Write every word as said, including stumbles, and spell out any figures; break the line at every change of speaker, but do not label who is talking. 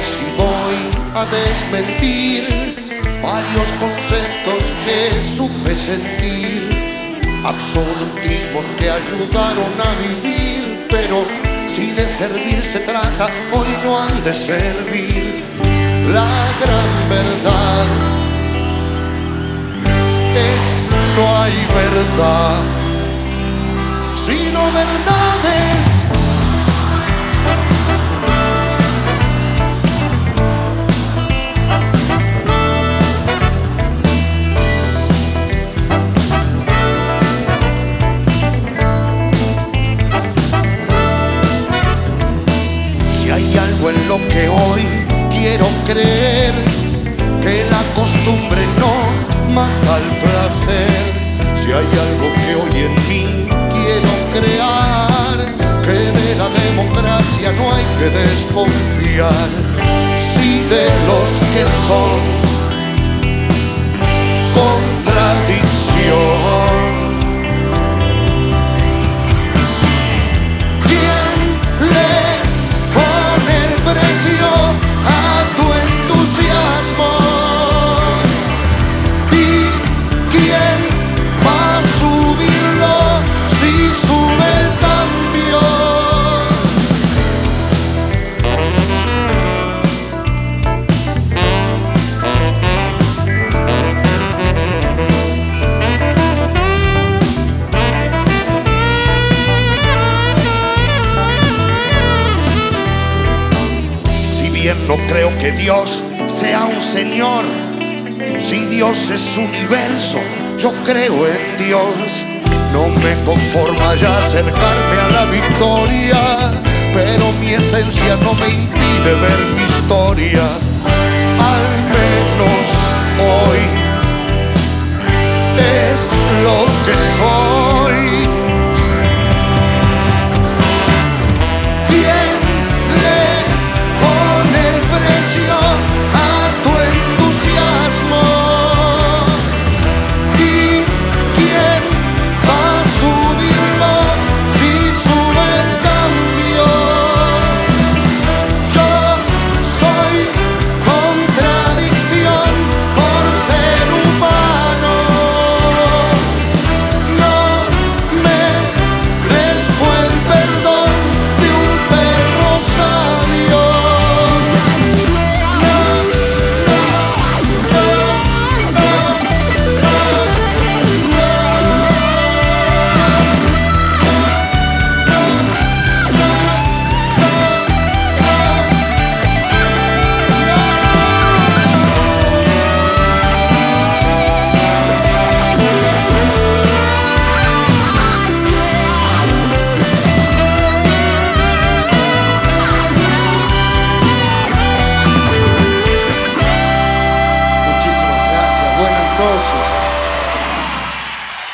si voy a desmentir varios conceptos que supe sentir, absolutismos que ayudaron a vivir, pero si de servir se trata, hoy no han de servir. La gran verdad es no hay verdad, sino verdades. Si hay algo en lo que hoy quiero creer, que la costumbre no mata el placer. Si hay algo que hoy en mí quiero crear, que de la democracia no hay que desconfiar. Si de los que son contradicción, ¿quién le pone el precio a tu entusiasmo? ¿Y quién va a subirlo si sube el cambio? Si bien no creo que Dios sea un señor, si Dios es universo, yo creo en Dios. No me conforma ya acercarme a la victoria, pero mi esencia no me impide ver mi historia. Al menos hoy es lo que soy.